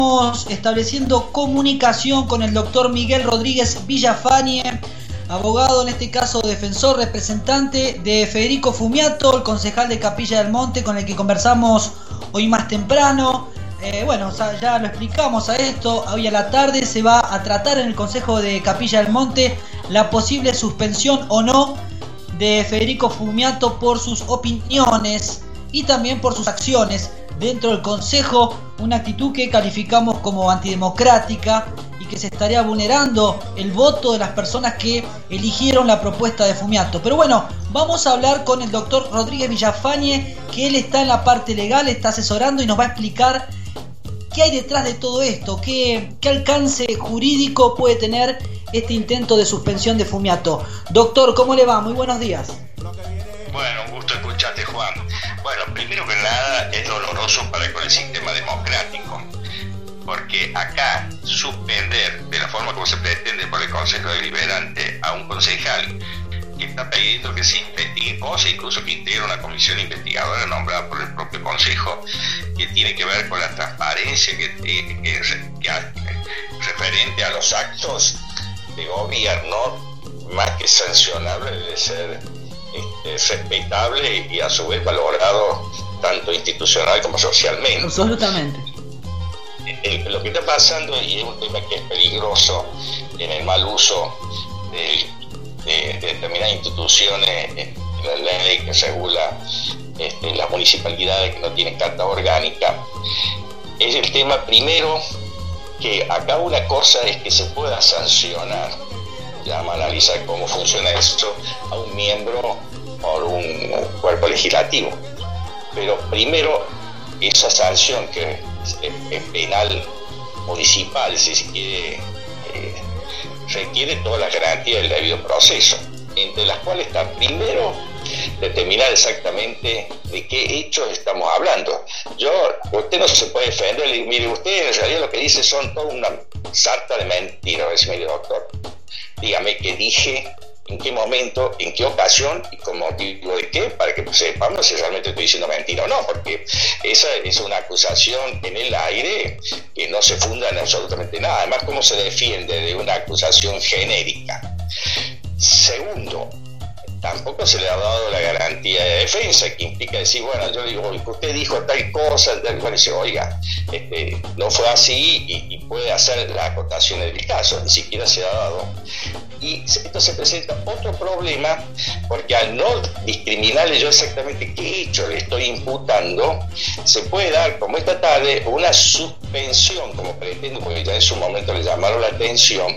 estableciendo comunicación con el doctor Miguel Rodríguez Villafañe, abogado, en este caso defensor, representante de Federico Fumiato, el concejal de Capilla del Monte, con el que conversamos hoy más temprano. Ya lo explicamos a esto. Hoy a la tarde se va a tratar en el Consejo de Capilla del Monte la posible suspensión o no de Federico Fumiato por sus opiniones y también por sus acciones dentro del Consejo, una actitud que calificamos como antidemocrática y que se estaría vulnerando el voto de las personas que eligieron la propuesta de Fumiato. Pero bueno, vamos a hablar con el doctor Rodríguez Villafañe, que él está en la parte legal, está asesorando y nos va a explicar qué hay detrás de todo esto, qué alcance jurídico puede tener este intento de suspensión de Fumiato. Doctor, ¿cómo le va? Muy buenos días. Bueno, un gusto escucharte, Juan. Bueno, primero que nada es doloroso con el sistema democrático, porque acá suspender de la forma como se pretende por el Consejo Deliberante a un concejal que está pidiendo que se investigue cosas, incluso que integre una comisión investigadora nombrada por el propio Consejo, que tiene que ver con la transparencia que referente a los actos de gobierno, más que sancionable, debe ser respetable y a su vez valorado tanto institucional como socialmente. Absolutamente. Lo que está pasando, y es un tema que es peligroso en el mal uso de determinadas instituciones en la ley que regula las municipalidades que no tienen carta orgánica, es el tema primero que acá una cosa es que se pueda sancionar, ya vamos a analizar cómo funciona eso, a un miembro por un cuerpo legislativo. Pero primero, esa sanción que es penal municipal, si se quiere, requiere todas las garantías del debido proceso, entre las cuales está primero determinar exactamente de qué hechos estamos hablando. Usted no se puede defender y mire, usted en realidad lo que dice son toda una sarta de mentiras. Mire, doctor, dígame qué dije, en qué momento, en qué ocasión y con motivo de qué, para que sepamos si realmente estoy diciendo mentira o no, porque esa es una acusación en el aire que no se funda en absolutamente nada. Además, ¿cómo se defiende de una acusación genérica? Segundo, tampoco se le ha dado la garantía de defensa, que implica decir, bueno, yo digo, usted dijo tal cosa, bueno, dice, oiga, no fue así y puede hacer la acotación del caso, ni siquiera se ha dado. Y esto se presenta otro problema, porque al no discriminarle yo exactamente qué hecho le estoy imputando, se puede dar, como esta tarde, una suspensión, como pretendo, porque ya en su momento le llamaron la atención,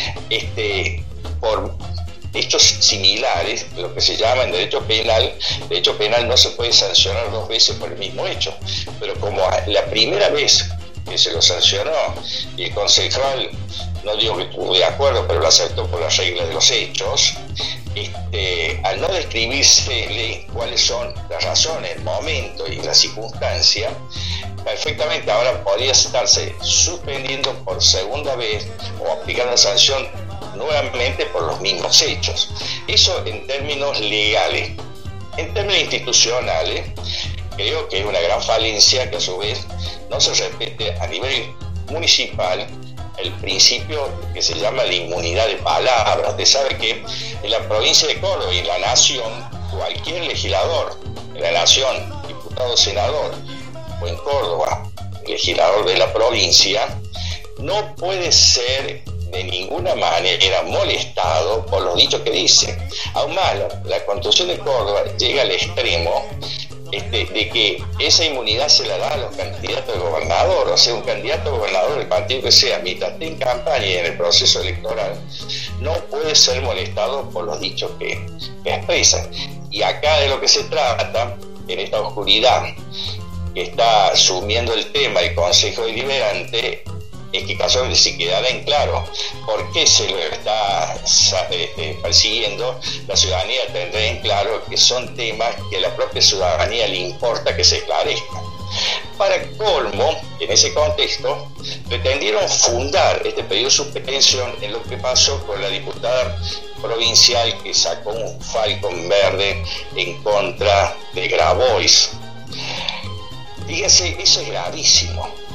por hechos similares, lo que se llama en derecho penal no se puede sancionar dos veces por el mismo hecho, pero como la primera vez que se lo sancionó y el concejal, no digo que estuvo de acuerdo, pero lo aceptó por las reglas de los hechos, al no describirse cuáles son las razones, el momento y la circunstancia, perfectamente ahora podría estarse suspendiendo por segunda vez o aplicando sanción nuevamente por los mismos hechos. Eso en términos legales. En términos institucionales, creo que es una gran falencia que a su vez no se respete a nivel municipal el principio que se llama la inmunidad de palabra. Usted sabe que en la provincia de Córdoba y en la nación, cualquier legislador de la nación, diputado, senador, o en Córdoba, legislador de la provincia, no puede ser de ninguna manera molestado por los dichos que dice. Aún más, la Constitución de Córdoba llega al extremo de que esa inmunidad se la da a los candidatos de gobernador. O sea, un candidato a gobernador del partido que sea, mientras esté en campaña y en el proceso electoral, no puede ser molestado por los dichos que expresan. Y acá de lo que se trata, en esta oscuridad que está asumiendo el tema el Consejo Deliberante, es que casualmente si quedara en claro por qué se lo está persiguiendo, la ciudadanía tendrá en claro que son temas que a la propia ciudadanía le importa que se esclarezcan. Para colmo, en ese contexto, pretendieron fundar este pedido de suspensión en lo que pasó con la diputada provincial que sacó un falcón verde en contra de Grabois. Fíjense, eso es gravísimo.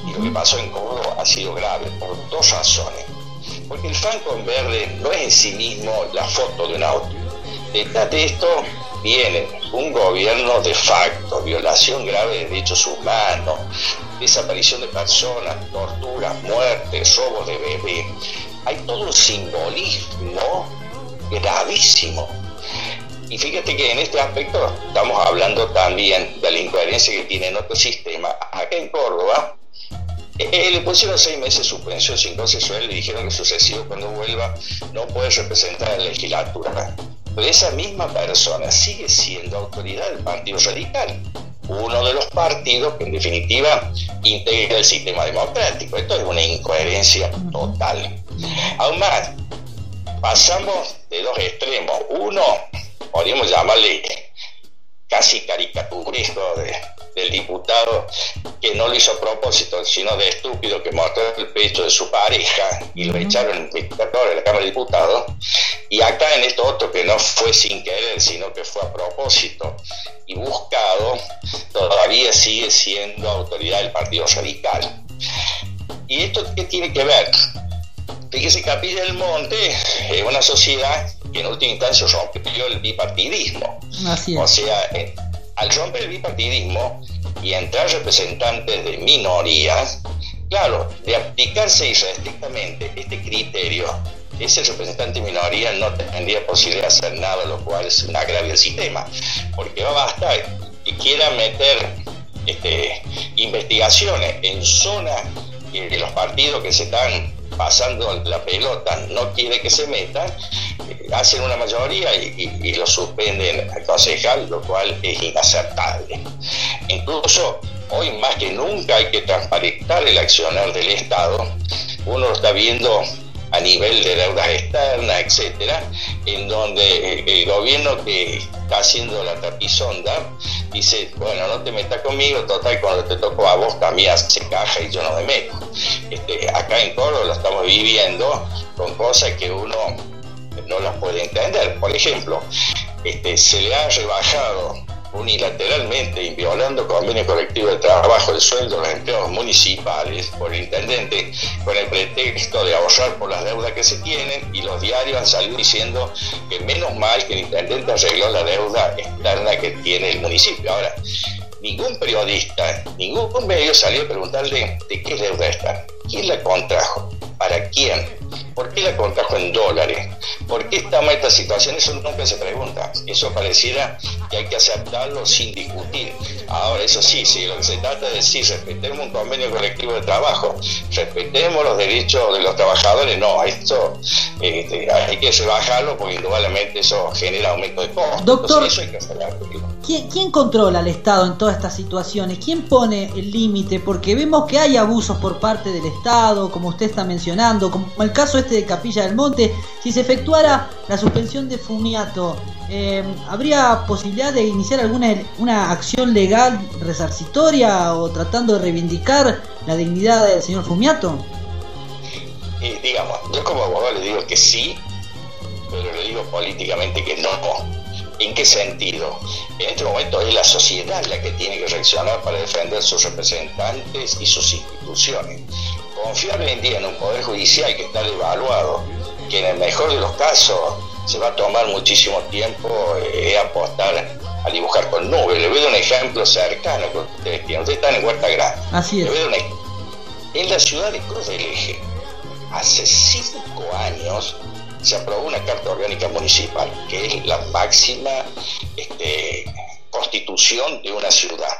Y lo que pasó en Córdoba ha sido grave por dos razones. Porque el fango en verde no es en sí mismo la foto de un auto. Detrás de esto viene un gobierno de facto, violación grave de derechos humanos, desaparición de personas, torturas, muertes, robos de bebés. Hay todo un simbolismo gravísimo. Y fíjate que en este aspecto estamos hablando también de la incoherencia que tiene en otro sistema. Acá en Córdoba le pusieron 6 meses de suspensión sin goce de sueldo y dijeron que sucesivo cuando vuelva no puede representar a la legislatura. Pero esa misma persona sigue siendo autoridad del Partido Radical, uno de los partidos que en definitiva integra el sistema democrático. Esto es una incoherencia total. Aún más, pasamos de dos extremos. Uno, podríamos llamarle casi caricaturesco del diputado que no lo hizo a propósito, sino de estúpido, que mostró el pecho de su pareja y lo echaron en 24 horas de la Cámara de Diputados. Y acá en esto otro que no fue sin querer, sino que fue a propósito y buscado, todavía sigue siendo autoridad del Partido Radical. ¿Y esto qué tiene que ver? Fíjese, Capilla del Monte es una sociedad que en última instancia rompió el bipartidismo. Así es. O sea, al romper el bipartidismo y entrar representantes de minorías, claro, de aplicarse irrestrictamente este criterio, ese representante de minoría no tendría posibilidad de hacer nada, lo cual es un agravio al sistema, porque va a bastar que quiera meter investigaciones en zonas que los partidos que se están pasando la pelota no quiere que se metan, hacen una mayoría y lo suspenden al concejal, lo cual es inaceptable. Incluso hoy más que nunca hay que transparentar el accionar del Estado. Uno lo está viendo a nivel de deudas externas, etcétera, en donde el gobierno que está haciendo la trapisonda dice, bueno, no te metas conmigo, total, cuando te tocó a vos también hace caja y yo no me meto. Acá en Córdoba lo estamos viviendo con cosas que uno no las puede entender. Por ejemplo, se le ha rebajado unilateralmente y violando convenio colectivo de trabajo el sueldo de los empleados municipales por el intendente con el pretexto de ahorrar por las deudas que se tienen, y los diarios han salido diciendo que menos mal que el intendente arregló la deuda externa que tiene el municipio. Ahora, ningún periodista, ningún medio salió a preguntarle de qué deuda está, quién la contrajo, para quién, por qué la contrajo en dólares, por qué estamos en esta situación. Eso nunca se pregunta. Eso pareciera que hay que aceptarlo sin discutir. Ahora, eso sí, si lo que se trata es decir, respetemos un convenio colectivo de trabajo, respetemos los derechos de los trabajadores, no, esto hay que rebajarlo porque indudablemente eso genera aumento de costos. Doctor, eso hay que hacerlo. ¿Quién controla al Estado en todas estas situaciones? ¿Quién pone el límite? Porque vemos que hay abusos por parte del Estado, como usted está mencionando, como el caso de Capilla del Monte. Si se efectuara la suspensión de Fumiato, ¿habría posibilidad de iniciar una acción legal resarcitoria o tratando de reivindicar la dignidad del señor Fumiato? Digamos, yo como abogado le digo que sí, pero le digo políticamente que no. ¿En qué sentido? En este momento es la sociedad la que tiene que reaccionar para defender sus representantes y sus instituciones. Confiar hoy en día en un poder judicial que está devaluado, que en el mejor de los casos se va a tomar muchísimo tiempo, es apostar a dibujar con nubes. Le voy a dar un ejemplo cercano que ustedes tienen. Ustedes están en Huerta Grande. Así es. En la ciudad de Cruz del Eje, hace 5 años, se aprobó una carta orgánica municipal, que es la máxima constitución de una ciudad.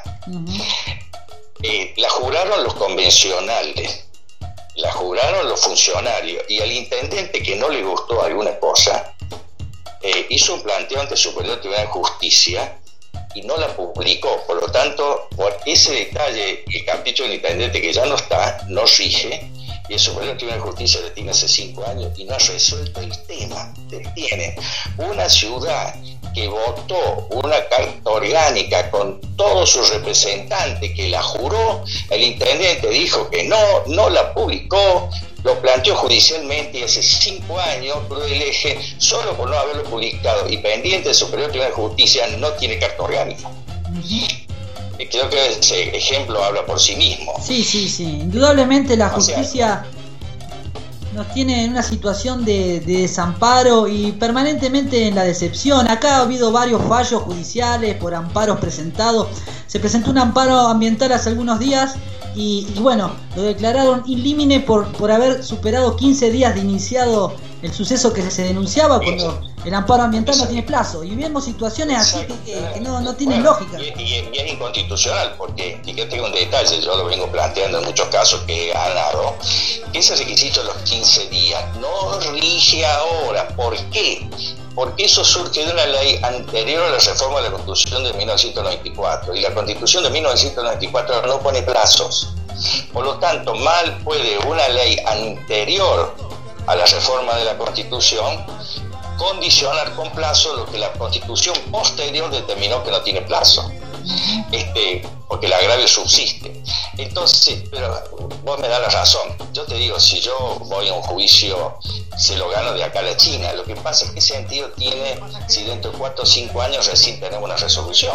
La juraron los convencionales, la juraron los funcionarios, y al intendente que no le gustó alguna cosa, hizo un planteo ante el Superior Tribunal de Justicia y no la publicó. Por lo tanto, por ese detalle, el capricho del intendente, que ya no está, no rige, y el Superior Tribunal de Justicia le tiene hace 5 años y no ha resuelto el tema. Tiene una ciudad que votó una carta orgánica con todos sus representantes, que la juró, el intendente dijo que no la publicó, lo planteó judicialmente, y hace 5 años Cruz del Eje, solo por no haberlo publicado y pendiente del Superior Tribunal de Justicia, no tiene carta orgánica. creo que ese ejemplo habla por sí mismo. Sí. Indudablemente la justicia nos tiene en una situación de desamparo y permanentemente en la decepción. Acá ha habido varios fallos judiciales por amparos presentados. Se presentó un amparo ambiental hace algunos días y bueno, lo declararon in limine por haber superado 15 días de iniciado el suceso que se denunciaba cuando el amparo ambiental no tiene plazo. Y vemos situaciones así que no tienen lógica. Y es inconstitucional, porque fíjate un detalle, yo lo vengo planteando en muchos casos que he ganado, que ese requisito de los 15 días no rige ahora. ¿Por qué? Porque eso surge de una ley anterior a la reforma de la Constitución de 1994, y la Constitución de 1994 no pone plazos. Por lo tanto, mal puede una ley anterior a la reforma de la Constitución condicionar con plazo lo que la Constitución posterior determinó que no tiene plazo, porque el agravio subsiste. Entonces, pero vos me das la razón. Yo te digo, si yo voy a un juicio, se lo gano de acá a la China. Lo que pasa es que qué sentido tiene si dentro de 4 o 5 años recién tenemos una resolución.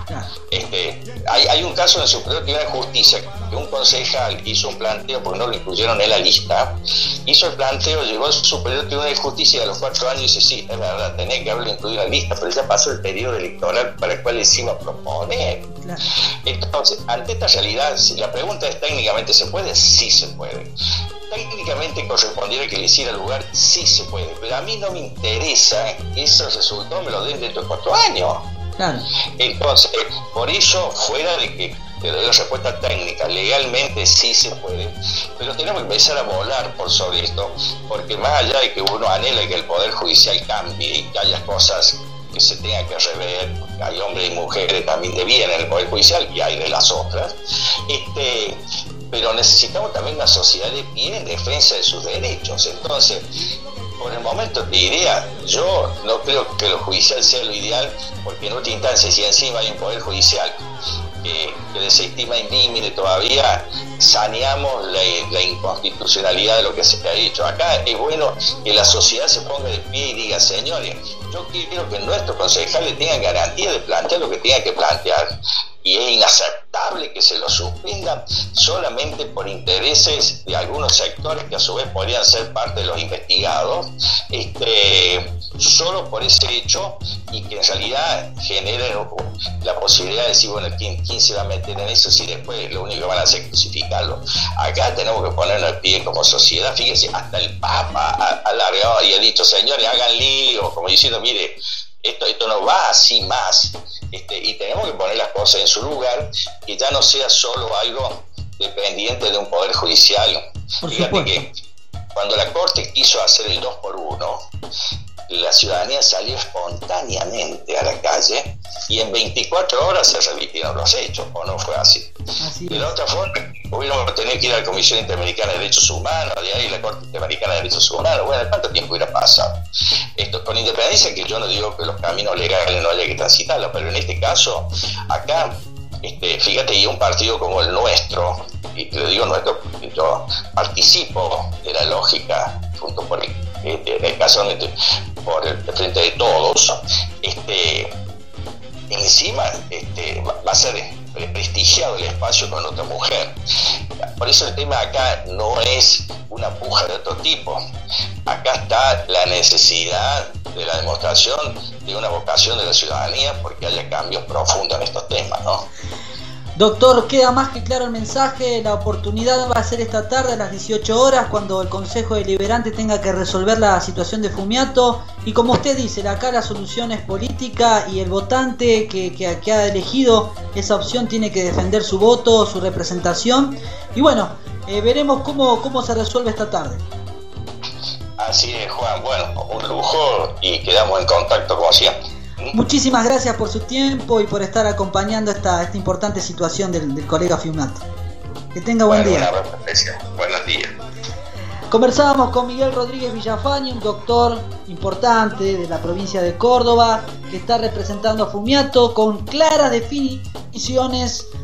Hay un caso en el Superior Tribunal de Justicia que un concejal hizo un planteo porque no lo incluyeron en la lista, hizo el planteo, llegó al Superior Tribunal de Justicia y a los 4 años dice: sí, es verdad, tenía que haberlo incluido en la lista, pero ya pasó el periodo electoral para el cual les iba a proponer. Entonces, ante esta realidad, si la pregunta es: ¿técnicamente se puede? Sí se puede. Técnicamente correspondiera que le hiciera lugar, sí se puede, pero a mí no me interesa que esos resultados me lo den dentro de 4 años. Claro. Entonces, por eso, fuera de que te doy la respuesta técnica, legalmente sí se puede, pero tenemos que empezar a volar por sobre esto, porque más allá de que uno anhela que el Poder Judicial cambie y que haya cosas que se tengan que rever, porque hay hombres y mujeres también de bien en el Poder Judicial y hay de las otras, pero necesitamos también una sociedad de pie en defensa de sus derechos. Entonces, por el momento te diría, yo no creo que lo judicial sea lo ideal, porque en última instancia, si encima hay un Poder Judicial que desestima indímine todavía, saneamos la inconstitucionalidad de lo que se ha dicho. Acá es bueno que la sociedad se ponga de pie y diga: señores, yo quiero que nuestros concejales tengan garantía de plantear lo que tengan que plantear, y es inaceptable que se lo suspendan solamente por intereses de algunos sectores que a su vez podrían ser parte de los investigados, solo por ese hecho, y que en realidad generen la posibilidad de decir: bueno, ¿quién se va a meter en eso si después lo único que van a hacer es crucificarlo? Acá tenemos que ponernos de pie como sociedad. Fíjense, hasta el Papa ha alargado y ha dicho: señores, hagan lío, como diciendo: mire, esto no va así más, y tenemos que poner las cosas en su lugar, que ya no sea solo algo dependiente de un Poder Judicial. Fíjate que cuando la Corte quiso hacer el 2x1, la ciudadanía salió espontáneamente a la calle y en 24 horas se revirtieron los hechos, ¿o no fue así? De la otra forma, hubiéramos tenido que ir a la Comisión Interamericana de Derechos Humanos, de ahí la Corte Interamericana de Derechos Humanos. Bueno, ¿cuánto tiempo hubiera pasado? Con independencia que yo no digo que los caminos legales no haya que transitarlos, pero en este caso, acá, fíjate, y un partido como el nuestro, y lo digo nuestro porque yo participo de la lógica, junto por el caso por el Frente de Todos, encima va a ser prestigiado el espacio con otra mujer. Por eso el tema acá no es una puja de otro tipo. Acá está la necesidad de la demostración de una vocación de la ciudadanía porque haya cambios profundos en estos temas, ¿no? Doctor, queda más que claro el mensaje. La oportunidad va a ser esta tarde a las 18 horas, cuando el Consejo Deliberante tenga que resolver la situación de Fumiato. Y como usted dice, acá la solución es política, y el votante que ha elegido esa opción tiene que defender su voto, su representación. Y bueno, veremos cómo se resuelve esta tarde. Así es, Juan. Bueno, un lujo, y quedamos en contacto como siempre. Muchísimas gracias por su tiempo y por estar acompañando esta importante situación del colega Fumiato. Que tenga buen día. Buenos días. Conversábamos con Miguel Rodríguez Villafañe, un doctor importante de la provincia de Córdoba, que está representando a Fumiato con claras definiciones